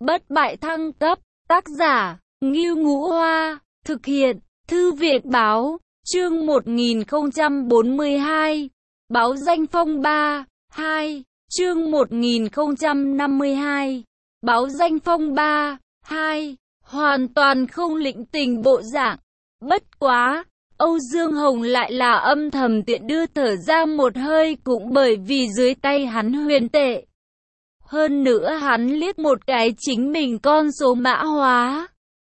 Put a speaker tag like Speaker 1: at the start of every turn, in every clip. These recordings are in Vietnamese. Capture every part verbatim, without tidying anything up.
Speaker 1: bất bại thăng cấp, tác giả, Ngưu Ngũ Hoa, thực hiện, Thư viện Báo, chương một nghìn không trăm bốn mươi hai, báo danh phong ba, hai, chương một nghìn không trăm năm mươi hai, báo danh phong ba, hai, hoàn toàn không lĩnh tình bộ dạng. Bất quá, Âu Dương Hồng lại là âm thầm tiện đưa thở ra một hơi, cũng bởi vì dưới tay hắn huyền tệ. Hơn nữa hắn liếc một cái chính mình con số mã hóa.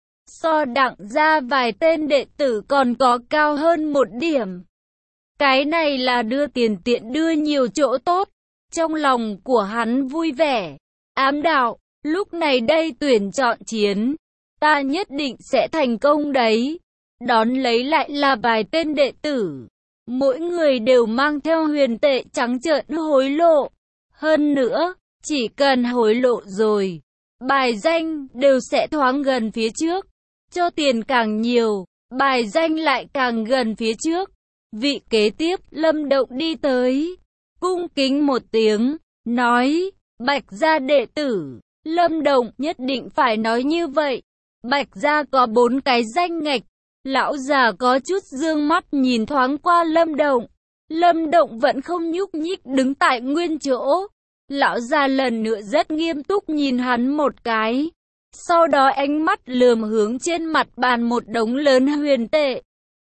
Speaker 1: So Đặng ra vài tên đệ tử còn có cao hơn một điểm. Cái này là đưa tiền tiện đưa nhiều chỗ tốt. Trong lòng của hắn vui vẻ, ám đạo, lúc này đây tuyển chọn chiến, ta nhất định sẽ thành công đấy. Đón lấy lại là vài tên đệ tử. Mỗi người đều mang theo huyền tệ trắng trợn hối lộ. Hơn nữa, chỉ cần hối lộ rồi, bài danh đều sẽ thoáng gần phía trước. Cho tiền càng nhiều, bài danh lại càng gần phía trước. Vị kế tiếp, Lâm Động đi tới, cung kính một tiếng, nói, Bạch gia đệ tử. Lâm Động nhất định phải nói như vậy. Bạch gia có bốn cái danh ngạch. Lão già có chút dương mắt nhìn thoáng qua Lâm Động. Lâm Động vẫn không nhúc nhích đứng tại nguyên chỗ. Lão già lần nữa rất nghiêm túc nhìn hắn một cái. Sau đó ánh mắt lườm hướng trên mặt bàn một đống lớn huyền tệ.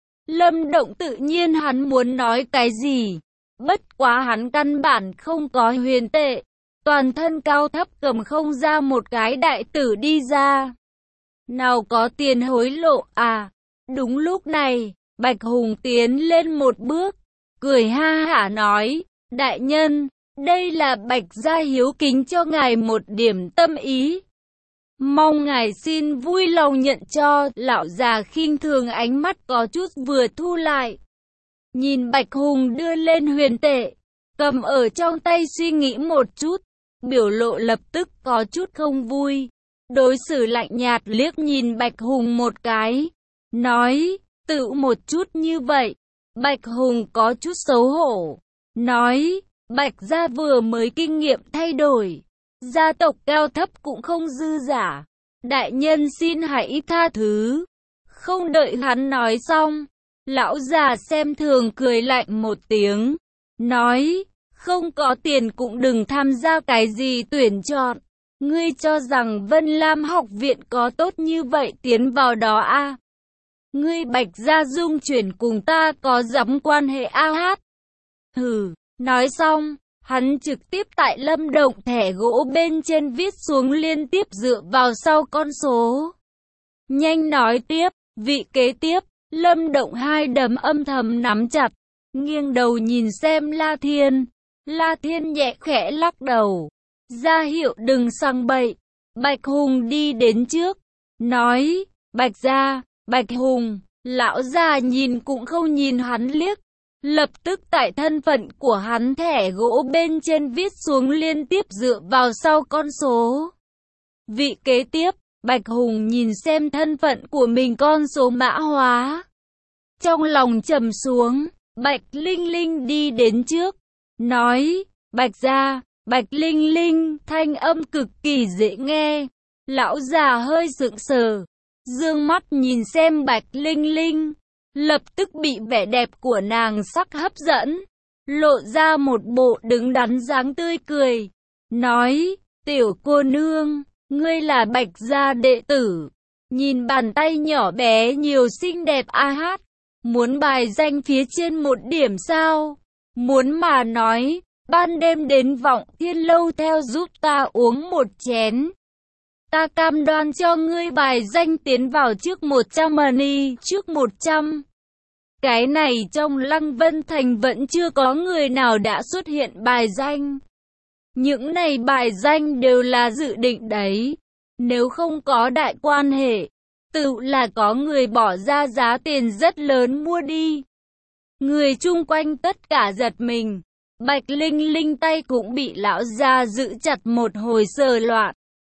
Speaker 1: Lâm Động tự nhiên hắn muốn nói cái gì. Bất quá hắn căn bản không có huyền tệ. Toàn thân cao thấp cầm không ra một cái đại tử đi ra. Nào có tiền hối lộ à? Đúng lúc này, Bạch Hùng tiến lên một bước, cười ha hả nói, đại nhân, đây là Bạch gia hiếu kính cho ngài một điểm tâm ý. Mong ngài xin vui lòng nhận cho. Lão già khinh thường ánh mắt có chút vừa thu lại. Nhìn Bạch Hùng đưa lên huyền tệ, cầm ở trong tay suy nghĩ một chút, biểu lộ lập tức có chút không vui. Đối xử lạnh nhạt liếc nhìn Bạch Hùng một cái, nói, tự một chút như vậy. Bạch Hùng có chút xấu hổ, nói, Bạch gia vừa mới kinh nghiệm thay đổi, gia tộc cao thấp cũng không dư giả. Đại nhân xin hãy tha thứ. Không đợi hắn nói xong, lão già xem thường cười lạnh một tiếng, nói, không có tiền cũng đừng tham gia cái gì tuyển chọn. Ngươi cho rằng Vân Lam học viện có tốt như vậy tiến vào đó à? Ngươi Bạch gia dung chuyển cùng ta có dám quan hệ a hát? Hừ, nói xong, hắn trực tiếp tại Lâm Động thẻ gỗ bên trên viết xuống liên tiếp dựa vào sau con số. Nhanh nói tiếp, vị kế tiếp. Lâm Động hai đấm âm thầm nắm chặt, nghiêng đầu nhìn xem La Thiên. La Thiên nhẹ khẽ lắc đầu, ra hiệu đừng sang bậy. Bạch Hùng đi đến trước, nói, Bạch gia, Bạch Hùng. Lão già nhìn cũng không nhìn hắn liếc, lập tức tại thân phận của hắn thẻ gỗ bên trên viết xuống liên tiếp dựa vào sau con số. Vị kế tiếp, Bạch Hùng nhìn xem thân phận của mình con số mã hóa. Trong lòng trầm xuống, Bạch Linh Linh đi đến trước, nói, Bạch gia, Bạch Linh Linh, thanh âm cực kỳ dễ nghe. Lão già hơi sững sờ, dương mắt nhìn xem Bạch Linh Linh, lập tức bị vẻ đẹp của nàng sắc hấp dẫn, lộ ra một bộ đứng đắn dáng tươi cười, nói, tiểu cô nương, ngươi là Bạch gia đệ tử, nhìn bàn tay nhỏ bé nhiều xinh đẹp a hát, muốn bài danh phía trên một điểm sao? Muốn mà nói, ban đêm đến Vọng Thiên lâu theo giúp ta uống một chén. Ta cam đoan cho ngươi bài danh tiến vào trước một trăm money, trước một trăm. Cái này trong Lăng Vân Thành vẫn chưa có người nào đã xuất hiện bài danh. Những này bài danh đều là dự định đấy. Nếu không có đại quan hệ, tự là có người bỏ ra giá tiền rất lớn mua đi. Người chung quanh tất cả giật mình. Bạch Linh Linh tay cũng bị lão già giữ chặt một hồi sờ loạn.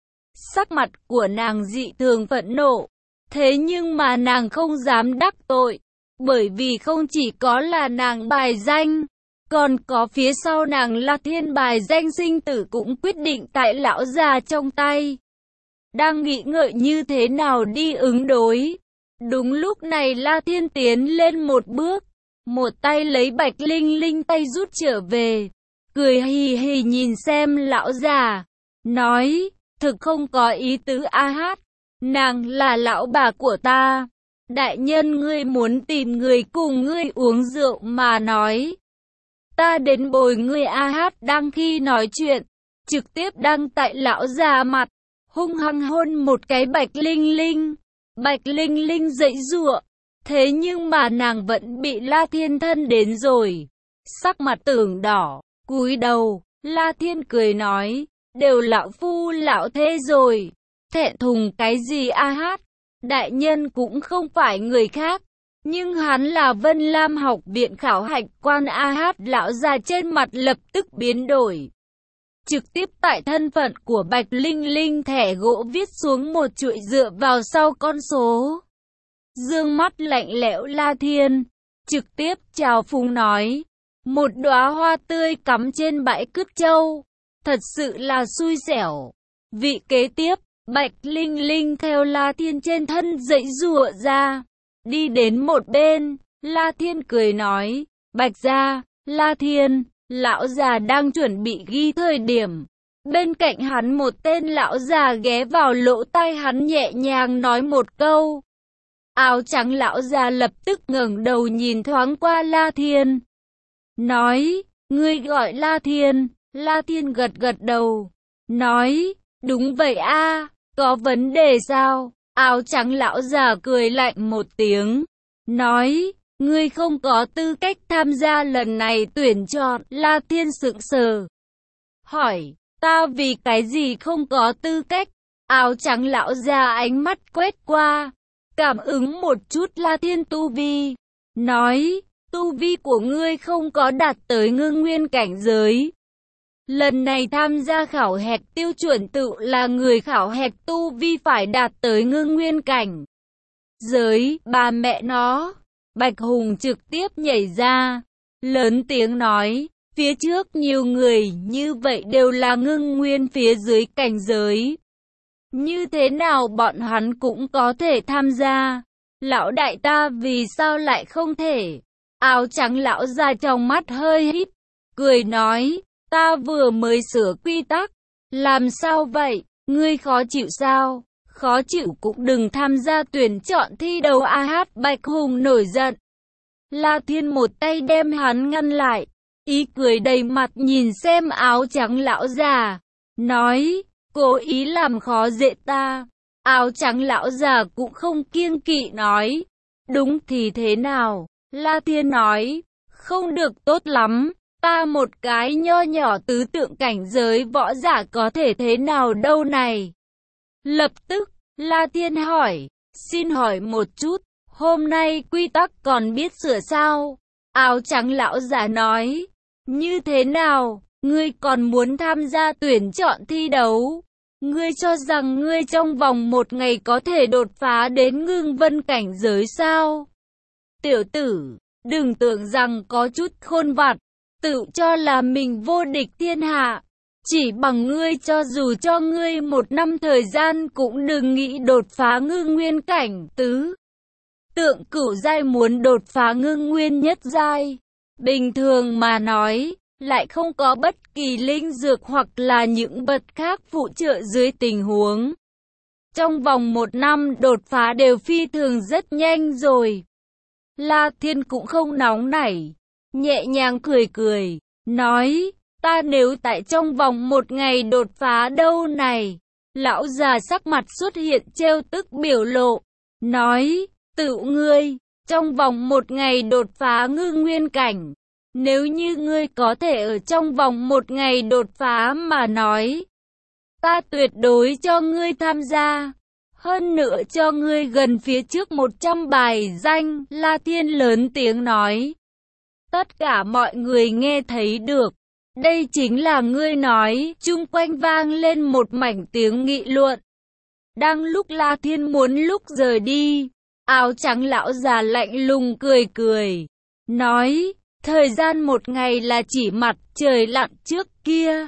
Speaker 1: Sắc mặt của nàng dị thường phẫn nộ. Thế nhưng mà nàng không dám đắc tội. Bởi vì không chỉ có là nàng bài danh, còn có phía sau nàng là thiên bài danh sinh tử cũng quyết định tại lão già trong tay. đang nghĩ ngợi như thế nào đi ứng đối. Đúng lúc này La Thiên tiến lên một bước, một tay lấy Bạch Linh Linh tay rút trở về, cười hì hì nhìn xem lão già, nói, thực không có ý tứ a hát, nàng là lão bà của ta. Đại nhân ngươi muốn tìm người cùng ngươi uống rượu mà nói. Ta đến bồi ngươi a hát đang khi nói chuyện, trực tiếp đăng tại lão già mặt, hung hăng hôn một cái Bạch Linh Linh. Bạch Linh Linh giãy giụa, thế nhưng mà nàng vẫn bị La Thiên thân đến rồi. Sắc mặt tưởng đỏ, cúi đầu, La Thiên cười nói, đều lão phu lão thế rồi, thẹn thùng cái gì a hát. Đại nhân cũng không phải người khác, nhưng hắn là Vân Lam học viện khảo hạch quan a hát. Lão già trên mặt lập tức biến đổi. Trực tiếp tại thân phận của Bạch Linh Linh thẻ gỗ viết xuống một chuỗi dựa vào sau con số. Dương mắt lạnh lẽo La Thiên, trực tiếp chào phúng nói, một đóa hoa tươi cắm trên bãi cướp châu, thật sự là xui xẻo. Vị kế tiếp, Bạch Linh Linh theo La Thiên trên thân giãy giụa ra, đi đến một bên. La Thiên cười nói, Bạch gia, La Thiên. Lão già đang chuẩn bị ghi thời điểm, bên cạnh hắn một tên lão già ghé vào lỗ tai hắn nhẹ nhàng nói một câu. Áo trắng lão già lập tức ngẩng đầu nhìn thoáng qua La Thiên, nói, ngươi gọi La Thiên. La Thiên gật gật đầu, nói, đúng vậy a, có vấn đề sao? Áo trắng lão già cười lạnh một tiếng, nói, ngươi không có tư cách tham gia lần này tuyển chọn. La Thiên sững sờ, hỏi, ta vì cái gì không có tư cách? Áo trắng lão già ánh mắt quét qua, cảm ứng một chút La Thiên tu vi, nói, tu vi của ngươi không có đạt tới ngưng nguyên cảnh giới. Lần này tham gia khảo hạch tiêu chuẩn tự là người khảo hạch tu vi phải đạt tới ngưng nguyên cảnh giới. Bà mẹ nó! Bạch Hùng trực tiếp nhảy ra, lớn tiếng nói, phía trước nhiều người như vậy đều là ngưng nguyên phía dưới cảnh giới. Như thế nào bọn hắn cũng có thể tham gia? Lão đại ta vì sao lại không thể? Áo trắng lão già trong mắt hơi híp, cười nói, ta vừa mới sửa quy tắc. Làm sao vậy? Ngươi khó chịu sao? Khó chịu cũng đừng tham gia tuyển chọn thi đấu a hát. Bạch Hùng nổi giận. La Thiên một tay đem hắn ngăn lại, ý cười đầy mặt nhìn xem áo trắng lão già, nói, cố ý làm khó dễ ta. Áo trắng lão già cũng không kiêng kỵ nói, đúng thì thế nào? La Thiên nói, không được tốt lắm, ta một cái nho nhỏ tứ tượng cảnh giới võ giả có thể thế nào đâu này? Lập tức, La Thiên hỏi, xin hỏi một chút, hôm nay quy tắc còn biết sửa sao? Áo trắng lão già nói, như thế nào, ngươi còn muốn tham gia tuyển chọn thi đấu? Ngươi cho rằng ngươi trong vòng một ngày có thể đột phá đến ngưng vân cảnh giới sao? Tiểu tử, đừng tưởng rằng có chút khôn vặt, tự cho là mình vô địch thiên hạ. Chỉ bằng ngươi cho dù cho ngươi một năm thời gian cũng đừng nghĩ đột phá ngưng nguyên cảnh tứ. Tượng cửu giai muốn đột phá ngưng nguyên nhất giai, bình thường mà nói, lại không có bất kỳ linh dược hoặc là những vật khác phụ trợ dưới tình huống. Trong vòng một năm đột phá đều phi thường rất nhanh rồi. La Thiên cũng không nóng nảy, nhẹ nhàng cười cười, nói, ta nếu tại trong vòng một ngày đột phá đâu này. Lão già sắc mặt xuất hiện trêu tức biểu lộ, nói, tự ngươi, trong vòng một ngày đột phá ngưng nguyên cảnh. Nếu như ngươi có thể ở trong vòng một ngày đột phá mà nói, ta tuyệt đối cho ngươi tham gia. Hơn nữa cho ngươi gần phía trước một trăm bài danh. La Thiên lớn tiếng nói. Tất cả mọi người nghe thấy được. Đây chính là ngươi nói. Chung quanh vang lên một mảnh tiếng nghị luận. Đang lúc La Thiên muốn lúc rời đi, áo trắng lão già lạnh lùng cười cười, nói, thời gian một ngày là chỉ mặt trời lặn trước kia.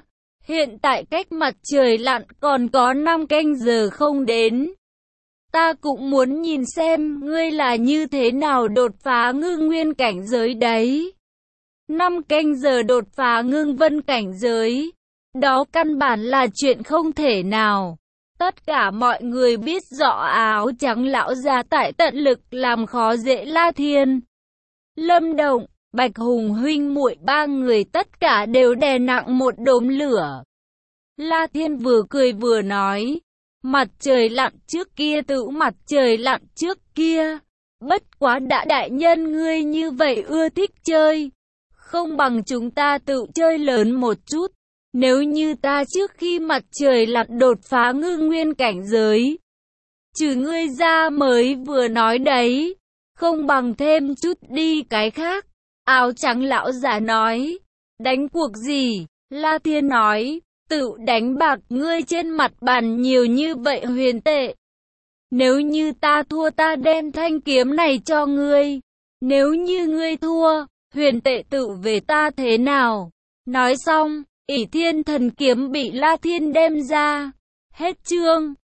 Speaker 1: Hiện tại cách mặt trời lặn còn có năm canh giờ không đến. Ta cũng muốn nhìn xem ngươi là như thế nào đột phá ngưng nguyên cảnh giới đấy. Năm canh giờ đột phá ngưng vân cảnh giới. Đó căn bản là chuyện không thể nào. Tất cả mọi người biết rõ áo trắng lão già tại tận lực làm khó dễ La Thiên. Lâm Động, Bạch Hùng huynh muội ba người tất cả đều đè nặng một đốm lửa. La Thiên vừa cười vừa nói, mặt trời lặn trước kia tự mặt trời lặn trước kia. Bất quá đã đại nhân ngươi như vậy ưa thích chơi. Không bằng chúng ta tự chơi lớn một chút. Nếu như ta trước khi mặt trời lặn đột phá ngưng nguyên cảnh giới. Trừ ngươi ra mới vừa nói đấy. Không bằng thêm chút đi cái khác. Áo trắng lão giả nói. Đánh cuộc gì? La Thiên nói. Tự đánh bạc ngươi trên mặt bàn nhiều như vậy huyền tệ. Nếu như ta thua ta đem thanh kiếm này cho ngươi. Nếu như ngươi thua, huyền tệ tự về ta thế nào? Nói xong, ỷ thiên thần kiếm bị La Thiên đem ra. Hết chương.